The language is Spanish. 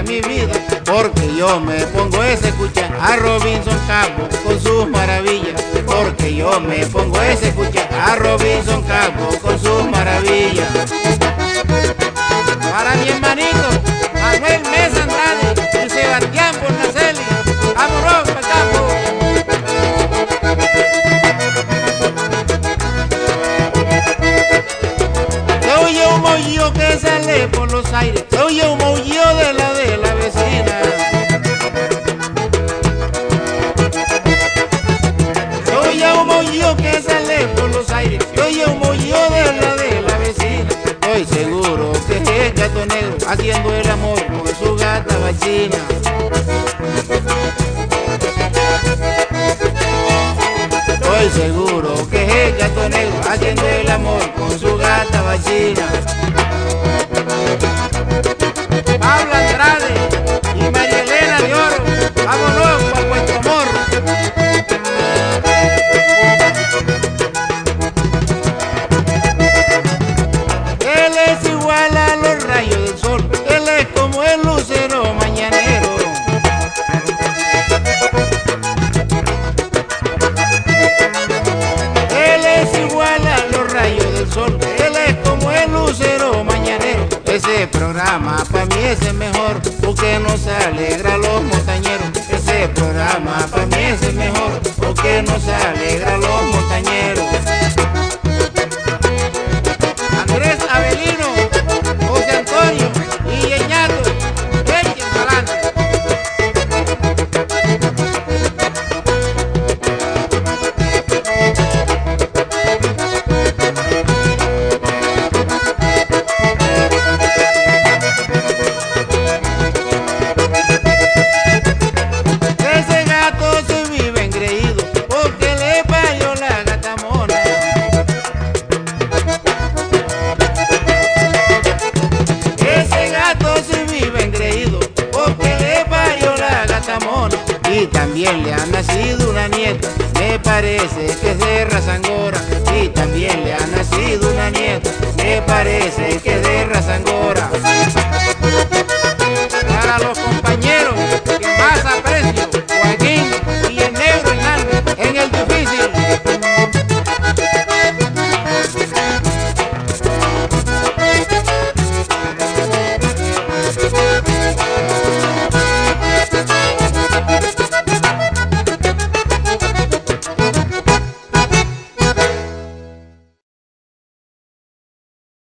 mi vida, porque yo me pongo a escuchar a Robinson Cabo con sus maravillas, porque yo me pongo a escuchar a Robinson Cabo con sus maravillas. Para mi hermanito Manuel Mesa Andrade y Sebastián Bornacelli, vámonos para el campo. Se oye un maullido que sale por los aires, se oye un maullido de la vecina. Se oye un maullido que sale por los aires, se oye un maullido de la vecina. Estoy seguro que es el gato negro haciendo el amor con su gata bachina. Estoy seguro que es el gato negro haciendo el amor con su gata bachina. Pablo Andrade y María Elena de Oro, vámonos por Puerto Morro. Él es igual a los rayos del sol, él es como el lucero mañanero. Él es igual a los rayos del sol, él es como el lucero mañanero. Ese programa para mí es el mejor, porque nos alegra a los montañeros. Ese programa para mí es el mejor, porque nos alegra a los montañeros. Andrés Avelino, José Antonio y Yeñato, echen pa'lante. Ese gato se vive engreído porque le parió la gata mona. Ese gato se vive engreído porque le parió la gata mona. Y también le ha nacido una nieta, me parece que es de raza angora. Y también le ha nacido una nieta, me parece